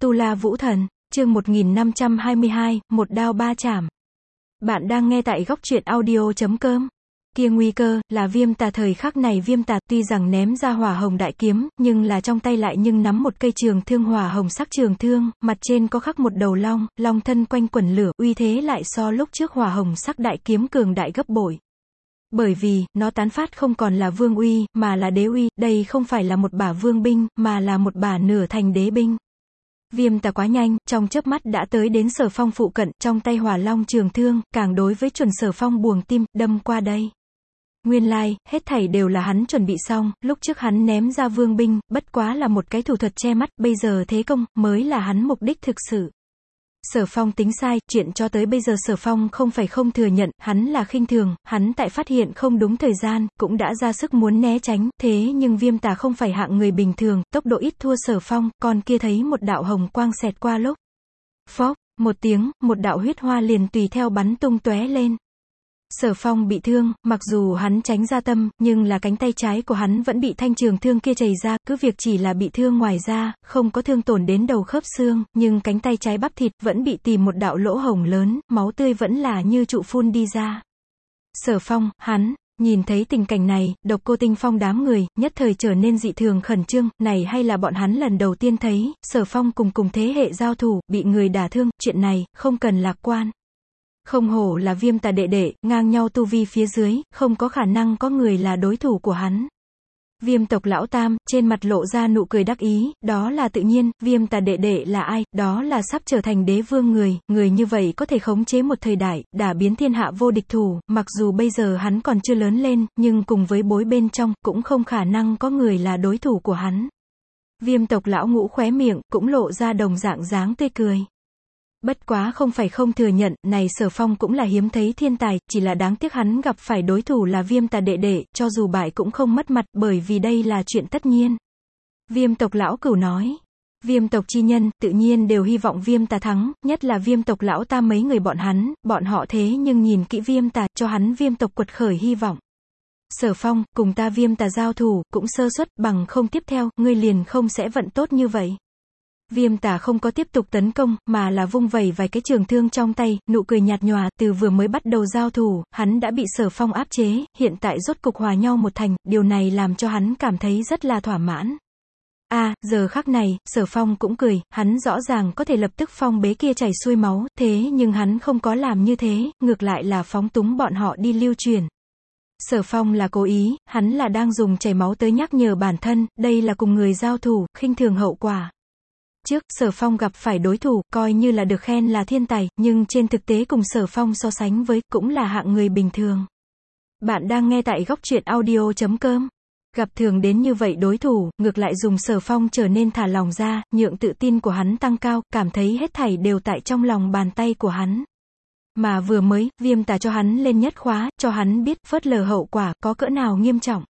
Tu La Vũ Thần, chương 1522, một đao ba chảm. Bạn đang nghe tại góc truyện audio.com. Kia nguy cơ, là Viêm Tà. Thời khắc này Viêm Tà tuy rằng ném ra hỏa hồng đại kiếm, nhưng là trong tay lại nhưng nắm một cây trường thương hỏa hồng sắc trường thương, mặt trên có khắc một đầu long, long thân quanh quẩn lửa, uy thế lại so lúc trước hỏa hồng sắc đại kiếm cường đại gấp bội. Bởi vì, nó tán phát không còn là vương uy, mà là đế uy, đây không phải là một bả vương binh, mà là một bả nửa thành đế binh. Viêm Tà quá nhanh, trong chớp mắt đã tới đến Sở Phong phụ cận, trong tay hỏa long trường thương, càng đối với chuẩn Sở Phong buồng tim, đâm qua đây. Nguyên lai, hết thảy đều là hắn chuẩn bị xong, lúc trước hắn ném ra vương binh, bất quá là một cái thủ thuật che mắt, bây giờ thế công, mới là hắn mục đích thực sự. Sở Phong tính sai, chuyện cho tới bây giờ Sở Phong không phải không thừa nhận, hắn là khinh thường, hắn tại phát hiện không đúng thời gian, cũng đã ra sức muốn né tránh, thế nhưng Viêm Tà không phải hạng người bình thường, tốc độ ít thua Sở Phong, còn kia thấy một đạo hồng quang xẹt qua lúc. Phốc, một tiếng, một đạo huyết hoa liền tùy theo bắn tung tóe lên. Sở Phong bị thương, mặc dù hắn tránh ra tâm, nhưng là cánh tay trái của hắn vẫn bị thanh trường thương kia chảy ra, cứ việc chỉ là bị thương ngoài da, không có thương tổn đến đầu khớp xương, nhưng cánh tay trái bắp thịt vẫn bị tìm một đạo lỗ hổng lớn, máu tươi vẫn là như trụ phun đi ra. Sở Phong, hắn, nhìn thấy tình cảnh này, Độc Cô Tinh Phong đám người, nhất thời trở nên dị thường khẩn trương, này hay là bọn hắn lần đầu tiên thấy, Sở Phong cùng thế hệ giao thủ, bị người đả thương, chuyện này, không cần lạc quan. Không hổ là Viêm Tà đệ đệ, ngang nhau tu vi phía dưới, không có khả năng có người là đối thủ của hắn. Viêm tộc lão tam, trên mặt lộ ra nụ cười đắc ý, đó là tự nhiên, Viêm Tà đệ đệ là ai, đó là sắp trở thành đế vương người như vậy có thể khống chế một thời đại, đả biến thiên hạ vô địch thủ, mặc dù bây giờ hắn còn chưa lớn lên, nhưng cùng với bối bên trong, cũng không khả năng có người là đối thủ của hắn. Viêm tộc lão ngũ khóe miệng, cũng lộ ra đồng dạng dáng tươi cười. Bất quá không phải không thừa nhận, này Sở Phong cũng là hiếm thấy thiên tài, chỉ là đáng tiếc hắn gặp phải đối thủ là Viêm Tà đệ đệ, cho dù bại cũng không mất mặt, bởi vì đây là chuyện tất nhiên. Viêm tộc lão cửu nói. Viêm tộc chi nhân, tự nhiên đều hy vọng Viêm Tà thắng, nhất là Viêm tộc lão tam mấy người bọn họ thế nhưng nhìn kỹ Viêm Tà, cho hắn Viêm tộc quật khởi hy vọng. Sở Phong, cùng ta Viêm Tà giao thủ, cũng sơ suất, bằng không tiếp theo, ngươi liền không sẽ vận tốt như vậy. Viêm Tà không có tiếp tục tấn công, mà là vung vẩy vài cái trường thương trong tay, nụ cười nhạt nhòa, từ vừa mới bắt đầu giao thủ, hắn đã bị Sở Phong áp chế, hiện tại rốt cục hòa nhau một thành, điều này làm cho hắn cảm thấy rất là thỏa mãn. Giờ khắc này, Sở Phong cũng cười, hắn rõ ràng có thể lập tức phong bế kia chảy xuôi máu, thế nhưng hắn không có làm như thế, ngược lại là phóng túng bọn họ đi lưu truyền. Sở Phong là cố ý, hắn là đang dùng chảy máu tới nhắc nhở bản thân, đây là cùng người giao thủ, khinh thường hậu quả. Trước, Sở Phong gặp phải đối thủ, coi như là được khen là thiên tài, nhưng trên thực tế cùng Sở Phong so sánh với, cũng là hạng người bình thường. Bạn đang nghe tại góc truyện audio.com. Gặp thường đến như vậy đối thủ, ngược lại dùng Sở Phong trở nên thả lòng ra, nhượng tự tin của hắn tăng cao, cảm thấy hết thảy đều tại trong lòng bàn tay của hắn. Mà vừa mới, Viêm Tà cho hắn lên nhất khóa, cho hắn biết, phớt lờ hậu quả, có cỡ nào nghiêm trọng.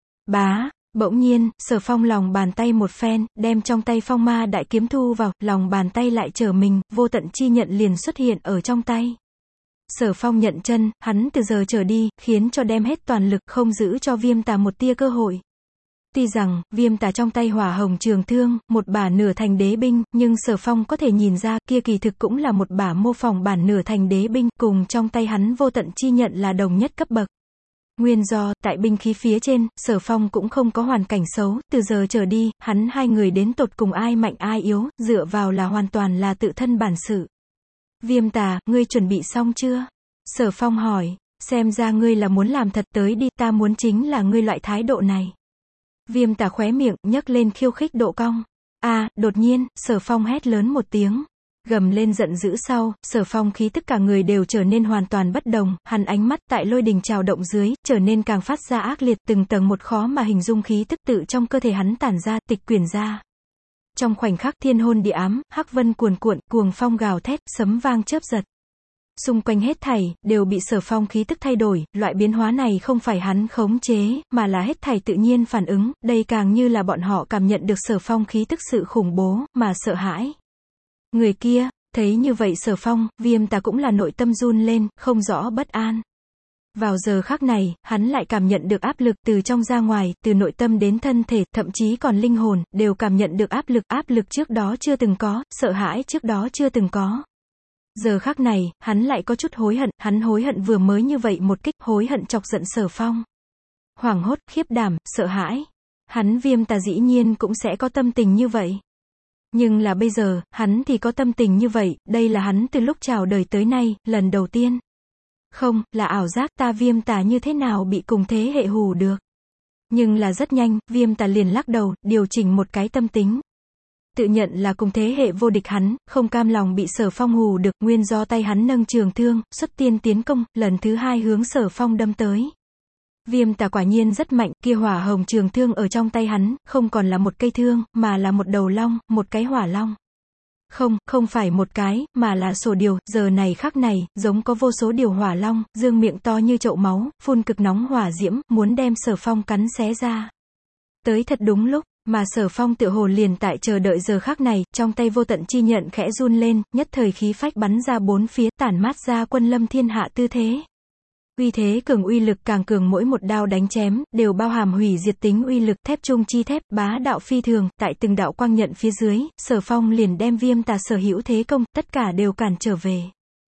Bỗng nhiên, Sở Phong lòng bàn tay một phen, đem trong tay phong ma đại kiếm thu vào, lòng bàn tay lại trở mình, vô tận chi nhận liền xuất hiện ở trong tay. Sở Phong nhận chân, hắn từ giờ trở đi, khiến cho đem hết toàn lực, không giữ cho Viêm Tà một tia cơ hội. Tuy rằng, Viêm Tà trong tay hỏa hồng trường thương, một bả nửa thành đế binh, nhưng Sở Phong có thể nhìn ra, kia kỳ thực cũng là một bả mô phỏng bản nửa thành đế binh, cùng trong tay hắn vô tận chi nhận là đồng nhất cấp bậc. Nguyên do, tại binh khí phía trên, Sở Phong cũng không có hoàn cảnh xấu, từ giờ trở đi, hắn hai người đến tột cùng ai mạnh ai yếu, dựa vào là hoàn toàn là tự thân bản sự. Viêm Tà, ngươi chuẩn bị xong chưa? Sở Phong hỏi, xem ra ngươi là muốn làm thật, tới đi, ta muốn chính là ngươi loại thái độ này. Viêm Tà khóe miệng, nhấc lên khiêu khích độ cong. Đột nhiên, Sở Phong hét lớn một tiếng. Gầm lên giận dữ sau, Sở Phong khí tức cả người đều trở nên hoàn toàn bất đồng, hắn ánh mắt tại lôi đình trào động dưới, trở nên càng phát ra ác liệt, từng tầng một khó mà hình dung khí tức tự trong cơ thể hắn tản ra, tịch quyển ra. Trong khoảnh khắc thiên hôn địa ám, hắc vân cuồn cuộn, cuồng phong gào thét, sấm vang chớp giật. Xung quanh hết thảy, đều bị Sở Phong khí tức thay đổi, loại biến hóa này không phải hắn khống chế, mà là hết thảy tự nhiên phản ứng, đây càng như là bọn họ cảm nhận được Sở Phong khí tức sự khủng bố, mà sợ hãi. Người kia, thấy như vậy Sở Phong, Viêm Tà cũng là nội tâm run lên, không rõ bất an. Vào giờ khắc này, hắn lại cảm nhận được áp lực từ trong ra ngoài, từ nội tâm đến thân thể, thậm chí còn linh hồn, đều cảm nhận được áp lực trước đó chưa từng có, sợ hãi trước đó chưa từng có. Giờ khắc này, hắn lại có chút hối hận, hắn hối hận vừa mới như vậy một kích, hối hận chọc giận Sở Phong. Hoảng hốt, khiếp đảm, sợ hãi. Hắn Viêm Tà dĩ nhiên cũng sẽ có tâm tình như vậy. Nhưng là bây giờ, hắn thì có tâm tình như vậy, đây là hắn từ lúc chào đời tới nay, lần đầu tiên. Không, là ảo giác, ta Viêm Tà như thế nào bị cùng thế hệ hù được. Nhưng là rất nhanh, Viêm Tà liền lắc đầu, điều chỉnh một cái tâm tính. Tự nhận là cùng thế hệ vô địch hắn, không cam lòng bị Sở Phong hù được, nguyên do tay hắn nâng trường thương, xuất tiên tiến công, lần thứ hai hướng Sở Phong đâm tới. Viêm Tà quả nhiên rất mạnh, kia hỏa hồng trường thương ở trong tay hắn, không còn là một cây thương, mà là một đầu long, một cái hỏa long. Không phải một cái, mà là sổ điều, giờ này khắc này, giống có vô số điều hỏa long, dương miệng to như chậu máu, phun cực nóng hỏa diễm, muốn đem Sở Phong cắn xé ra. Tới thật đúng lúc, mà Sở Phong tựa hồ liền tại chờ đợi giờ khắc này, trong tay vô tận chi nhận khẽ run lên, nhất thời khí phách bắn ra bốn phía, tản mát ra quân lâm thiên hạ tư thế. Uy thế cường uy lực càng cường, mỗi một đao đánh chém, đều bao hàm hủy diệt tính uy lực, thép trung chi thép, bá đạo phi thường, tại từng đạo quang nhận phía dưới, Sở Phong liền đem Viêm Tà sở hữu thế công, tất cả đều cản trở về.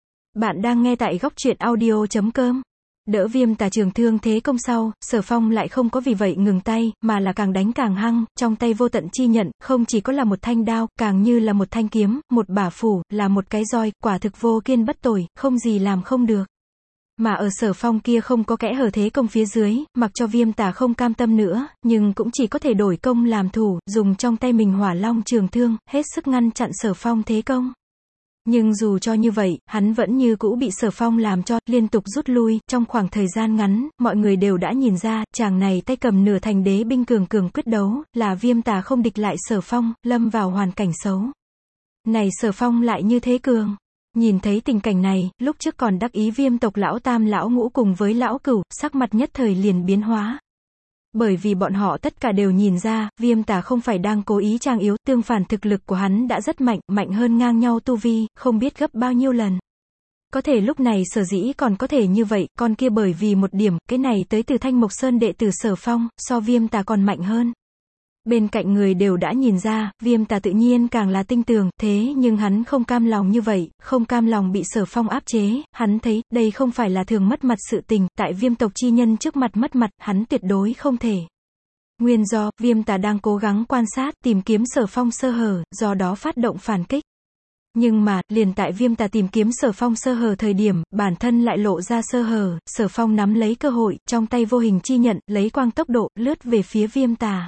Bạn đang nghe tại góc truyện audio.com. Đỡ Viêm Tà trường thương thế công sau, Sở Phong lại không có vì vậy ngừng tay, mà là càng đánh càng hăng, trong tay vô tận chi nhận, không chỉ có là một thanh đao, càng như là một thanh kiếm, một bả phủ, là một cái roi, quả thực vô kiên bất tồi, không gì làm không được. Mà ở Sở Phong kia không có kẽ hở thế công phía dưới, mặc cho Viêm Tà không cam tâm nữa, nhưng cũng chỉ có thể đổi công làm thủ, dùng trong tay mình hỏa long trường thương, hết sức ngăn chặn Sở Phong thế công. Nhưng dù cho như vậy, hắn vẫn như cũ bị Sở Phong làm cho, liên tục rút lui, trong khoảng thời gian ngắn, mọi người đều đã nhìn ra, chàng này tay cầm nửa thành đế binh cường quyết đấu, là Viêm Tà không địch lại Sở Phong, lâm vào hoàn cảnh xấu. Này Sở Phong lại như thế cường. Nhìn thấy tình cảnh này, lúc trước còn đắc ý Viêm tộc lão tam lão ngũ cùng với lão cửu, sắc mặt nhất thời liền biến hóa. Bởi vì bọn họ tất cả đều nhìn ra, Viêm Tà không phải đang cố ý trang yếu, tương phản thực lực của hắn đã rất mạnh, mạnh hơn ngang nhau tu vi, không biết gấp bao nhiêu lần. Có thể lúc này sở dĩ còn có thể như vậy, con kia bởi vì một điểm, cái này tới từ Thanh Mộc Sơn đệ tử Sở Phong, so Viêm Tà còn mạnh hơn. Bên cạnh người đều đã nhìn ra, Viêm Tà tự nhiên càng là tinh tường, thế nhưng hắn không cam lòng như vậy, không cam lòng bị Sở Phong áp chế, hắn thấy, đây không phải là thường mất mặt sự tình, tại Viêm tộc chi nhân trước mặt mất mặt, hắn tuyệt đối không thể. Nguyên do, Viêm Tà đang cố gắng quan sát, tìm kiếm Sở Phong sơ hở, do đó phát động phản kích. Nhưng mà, liền tại Viêm Tà tìm kiếm Sở Phong sơ hở thời điểm, bản thân lại lộ ra sơ hở, Sở Phong nắm lấy cơ hội, trong tay vô hình chi nhận, lấy quang tốc độ, lướt về phía Viêm Tà.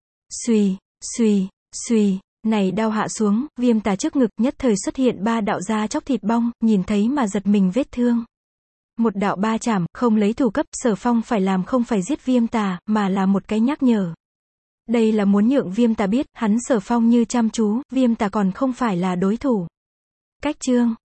Xuy, này đao hạ xuống, Viêm Tà trước ngực, nhất thời xuất hiện ba đạo da chóc thịt bong, nhìn thấy mà giật mình vết thương. Một đạo ba chảm, không lấy thủ cấp, Sở Phong phải làm không phải giết Viêm Tà, mà là một cái nhắc nhở. Đây là muốn nhượng Viêm Tà biết, hắn Sở Phong như chăm chú, Viêm Tà còn không phải là đối thủ. Cách chương